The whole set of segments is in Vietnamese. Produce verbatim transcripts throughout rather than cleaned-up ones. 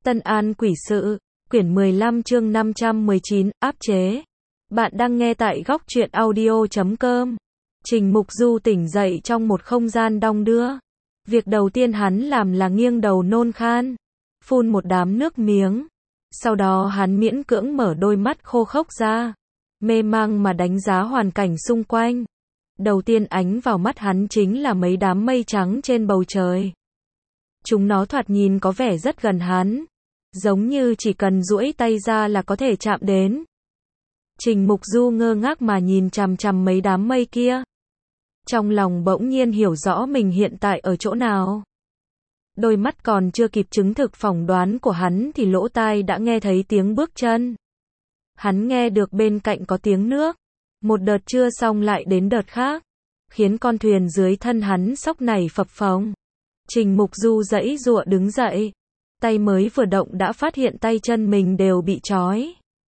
Tân An Quỷ Sự, quyển mười lăm chương năm trăm mười chín, áp chế. Bạn đang nghe tại góc truyện audio chấm com. Trình Mục Du tỉnh dậy trong một không gian đong đưa. Việc đầu tiên hắn làm là nghiêng đầu nôn khan, phun một đám nước miếng. Sau đó hắn miễn cưỡng mở đôi mắt khô khốc ra, mê mang mà đánh giá hoàn cảnh xung quanh. Đầu tiên ánh vào mắt hắn chính là mấy đám mây trắng trên bầu trời. Chúng nó thoạt nhìn có vẻ rất gần hắn, giống như chỉ cần duỗi tay ra là có thể chạm đến. Trình Mục Du ngơ ngác mà nhìn chằm chằm mấy đám mây kia. Trong lòng bỗng nhiên hiểu rõ mình hiện tại ở chỗ nào. Đôi mắt còn chưa kịp chứng thực phỏng đoán của hắn thì lỗ tai đã nghe thấy tiếng bước chân. Hắn nghe được bên cạnh có tiếng nước. Một đợt chưa xong lại đến đợt khác, khiến con thuyền dưới thân hắn sóc nảy phập phồng. Trình Mục Du giãy giụa đứng dậy. Tay mới vừa động đã phát hiện tay chân mình đều bị trói.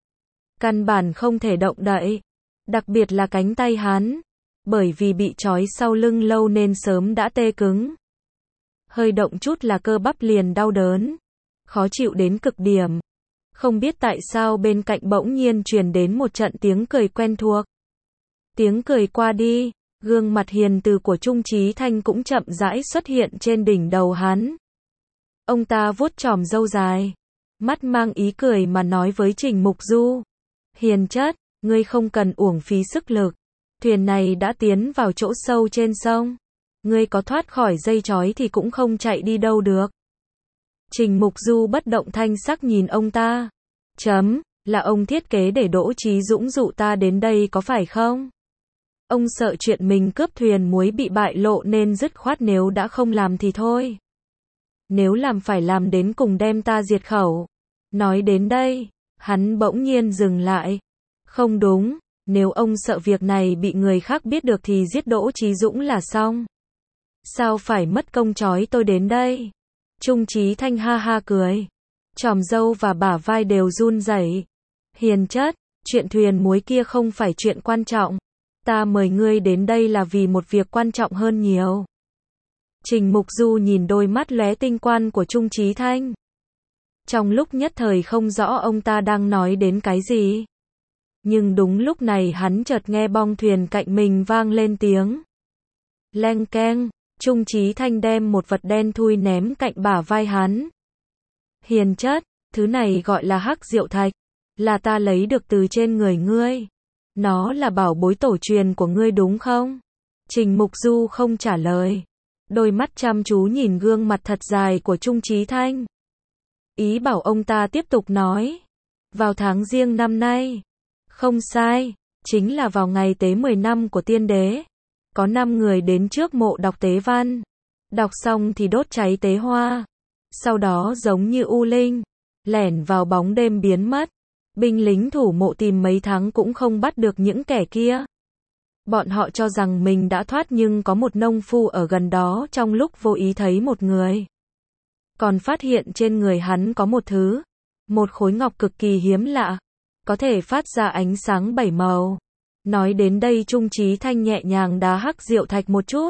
Căn bản không thể động đậy. Đặc biệt là cánh tay hắn. Bởi vì bị trói sau lưng lâu nên sớm đã tê cứng. Hơi động chút là cơ bắp liền đau đớn. Khó chịu đến cực điểm. Không biết tại sao bên cạnh bỗng nhiên truyền đến một trận tiếng cười quen thuộc. Tiếng cười qua đi, gương mặt hiền từ của Trung Chí Thanh cũng chậm rãi xuất hiện trên đỉnh đầu hắn. Ông ta vuốt chòm râu dài, mắt mang ý cười mà nói với Trình Mục Du. Hiền chất, ngươi không cần uổng phí sức lực. Thuyền này đã tiến vào chỗ sâu trên sông. Ngươi có thoát khỏi dây trói thì cũng không chạy đi đâu được. Trình Mục Du bất động thanh sắc nhìn ông ta. Chấm, là ông thiết kế để Đỗ Chí Dũng dụ ta đến đây có phải không? Ông sợ chuyện mình cướp thuyền muối bị bại lộ nên dứt khoát nếu đã không làm thì thôi. Nếu làm phải làm đến cùng đem ta diệt khẩu. Nói đến đây, hắn bỗng nhiên dừng lại. Không đúng, nếu ông sợ việc này bị người khác biết được thì giết Đỗ Chí Dũng là xong. Sao phải mất công trói tôi đến đây? Trung Chí Thanh ha ha cười. Chòm râu và bả vai đều run rẩy. Hiền chất, chuyện thuyền muối kia không phải chuyện quan trọng. Ta mời ngươi đến đây là vì một việc quan trọng hơn nhiều. Trình Mục Du nhìn đôi mắt lóe tinh quang của Trung Chí Thanh. Trong lúc nhất thời không rõ ông ta đang nói đến cái gì. Nhưng đúng lúc này hắn chợt nghe bong thuyền cạnh mình vang lên tiếng. Leng keng, Trung Chí Thanh đem một vật đen thui ném cạnh bả vai hắn. Hiền chất, thứ này gọi là hắc diệu thạch. Là ta lấy được từ trên người ngươi. Nó là bảo bối tổ truyền của ngươi đúng không? Trình Mục Du không trả lời. Đôi mắt chăm chú nhìn gương mặt thật dài của Trung Chí Thanh. Ý bảo ông ta tiếp tục nói. Vào tháng Giêng năm nay. Không sai, chính là vào ngày tế mười năm của tiên đế. Có năm người đến trước mộ đọc tế văn. Đọc xong thì đốt cháy tế hoa. Sau đó giống như u linh, lẻn vào bóng đêm biến mất. Binh lính thủ mộ tìm mấy tháng cũng không bắt được những kẻ kia. Bọn họ cho rằng mình đã thoát nhưng có một nông phu ở gần đó trong lúc vô ý thấy một người. Còn phát hiện trên người hắn có một thứ. Một khối ngọc cực kỳ hiếm lạ. Có thể phát ra ánh sáng bảy màu. Nói đến đây Trung Chí Thanh nhẹ nhàng đá hắc diệu thạch một chút.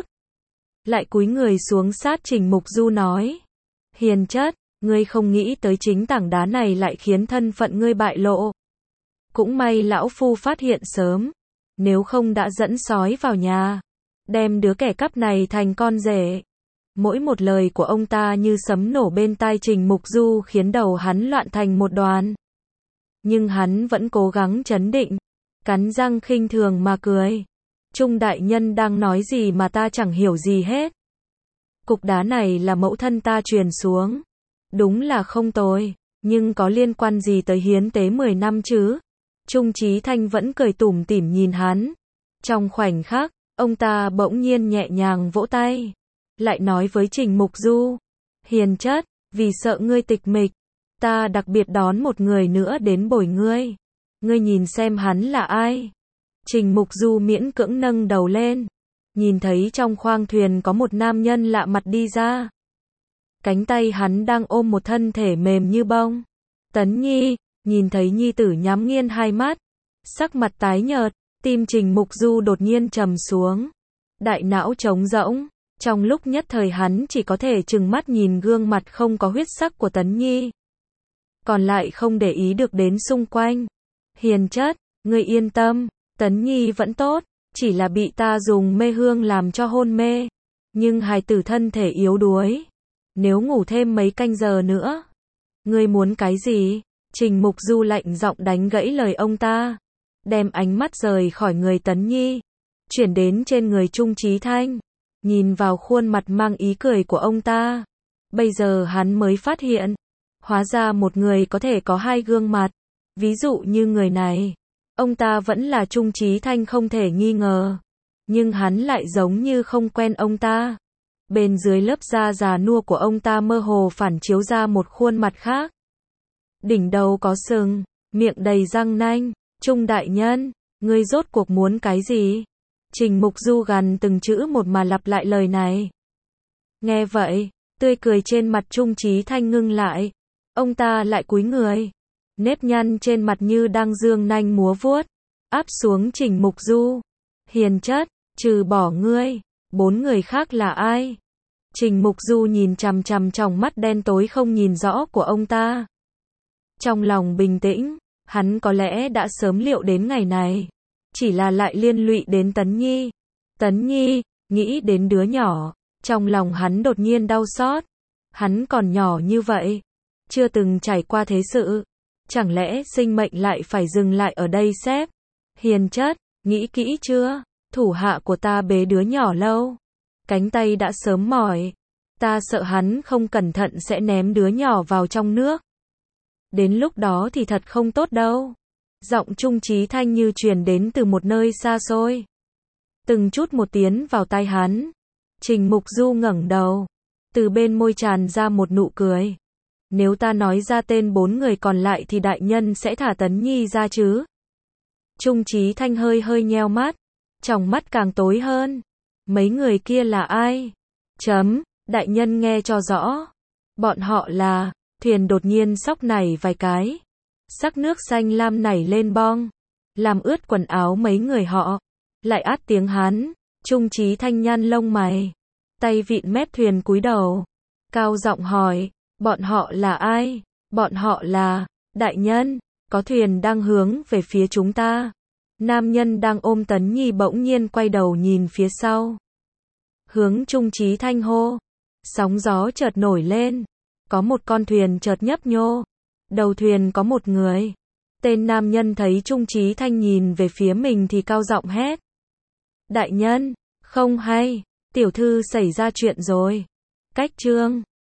Lại cúi người xuống sát Trình Mục Du nói. Hiền chất, ngươi không nghĩ tới chính tảng đá này lại khiến thân phận ngươi bại lộ. Cũng may lão phu phát hiện sớm. Nếu không đã dẫn sói vào nhà. Đem đứa kẻ cắp này thành con rể. Mỗi một lời của ông ta như sấm nổ bên tai Trình Mục Du khiến đầu hắn loạn thành một đoàn. Nhưng hắn vẫn cố gắng trấn định. Cắn răng khinh thường mà cười. Trung đại nhân đang nói gì mà ta chẳng hiểu gì hết. Cục đá này là mẫu thân ta truyền xuống. Đúng là không tồi. Nhưng có liên quan gì tới hiến tế mười năm chứ? Trung Chí Thanh vẫn cười tủm tỉm nhìn hắn. Trong khoảnh khắc, ông ta bỗng nhiên nhẹ nhàng vỗ tay. Lại nói với Trình Mục Du. Hiền chất, vì sợ ngươi tịch mịch. Ta đặc biệt đón một người nữa đến bồi ngươi. Ngươi nhìn xem hắn là ai? Trình Mục Du miễn cưỡng nâng đầu lên. Nhìn thấy trong khoang thuyền có một nam nhân lạ mặt đi ra. Cánh tay hắn đang ôm một thân thể mềm như bông. Tấn Nhi, nhìn thấy nhi tử nhắm nghiền hai mắt. Sắc mặt tái nhợt, tim Trình Mục Du đột nhiên trầm xuống. Đại não trống rỗng. Trong lúc nhất thời hắn chỉ có thể trừng mắt nhìn gương mặt không có huyết sắc của Tấn Nhi. còn lại không để ý được đến xung quanh. Hiền chất, ngươi yên tâm, Tấn Nhi vẫn tốt, chỉ là bị ta dùng mê hương làm cho hôn mê. Nhưng hài tử thân thể yếu đuối, nếu ngủ thêm mấy canh giờ nữa. Ngươi muốn cái gì? Trình Mục Du lạnh giọng đánh gãy lời ông ta, đem ánh mắt rời khỏi người Tấn Nhi, chuyển đến trên người Trung Chí Thanh, nhìn vào khuôn mặt mang ý cười của ông ta. Bây giờ hắn mới phát hiện, hóa ra một người có thể có hai gương mặt. Ví dụ như người này, ông ta vẫn là Trung Chí Thanh không thể nghi ngờ, nhưng hắn lại giống như không quen ông ta. Bên dưới lớp da già nua của ông ta mơ hồ phản chiếu ra một khuôn mặt khác. Đỉnh đầu có sừng, miệng đầy răng nanh. Trung đại nhân, ngươi rốt cuộc muốn cái gì? Trình Mục Du gằn từng chữ một mà lặp lại lời này. Nghe vậy, tươi cười trên mặt Trung Chí Thanh ngưng lại. Ông ta lại cúi người, nếp nhăn trên mặt như đang dương nanh múa vuốt, áp xuống Trình Mục Du. Hiền chất, trừ bỏ ngươi, bốn người khác là ai? Trình Mục Du nhìn chằm chằm trong mắt đen tối không nhìn rõ của ông ta. Trong lòng bình tĩnh, hắn có lẽ đã sớm liệu đến ngày này, chỉ là lại liên lụy đến Tấn Nhi. Tấn Nhi, nghĩ đến đứa nhỏ, trong lòng hắn đột nhiên đau xót. Hắn còn nhỏ như vậy, chưa từng trải qua thế sự, chẳng lẽ sinh mệnh lại phải dừng lại ở đây xếp? Hiền chất, nghĩ kỹ chưa? Thủ hạ của ta bế đứa nhỏ lâu, cánh tay đã sớm mỏi, ta sợ hắn không cẩn thận sẽ ném đứa nhỏ vào trong nước. Đến lúc đó thì thật không tốt đâu. Giọng Trung Chí Thanh như truyền đến từ một nơi xa xôi, từng chút một tiến vào tai hắn. Trình Mục Du ngẩng đầu, từ bên môi tràn ra một nụ cười. Nếu ta nói ra tên bốn người còn lại thì đại nhân sẽ thả Tấn Nhi ra chứ? Trung Chí Thanh hơi hơi nheo mắt, tròng mắt càng tối hơn. Mấy người kia là ai? Chấm, đại nhân nghe cho rõ. Bọn họ là, thuyền đột nhiên sóc nảy vài cái. Sắc nước xanh lam nảy lên bong, làm ướt quần áo mấy người họ. Lại át tiếng Hán. Trung Chí Thanh nhăn lông mày, tay vịn mép thuyền cúi đầu, cao giọng hỏi, bọn họ là ai? Bọn họ là, đại nhân, có thuyền đang hướng về phía chúng ta. Nam nhân đang ôm Tấn Nhi bỗng nhiên quay đầu nhìn phía sau, hướng Trung Chí Thanh hô. Sóng gió chợt nổi lên, có một con thuyền chợt nhấp nhô, đầu thuyền có một người. Tên nam nhân thấy Trung Chí Thanh nhìn về phía mình thì cao giọng hét. Đại nhân, không hay, tiểu thư xảy ra chuyện rồi. Cách chương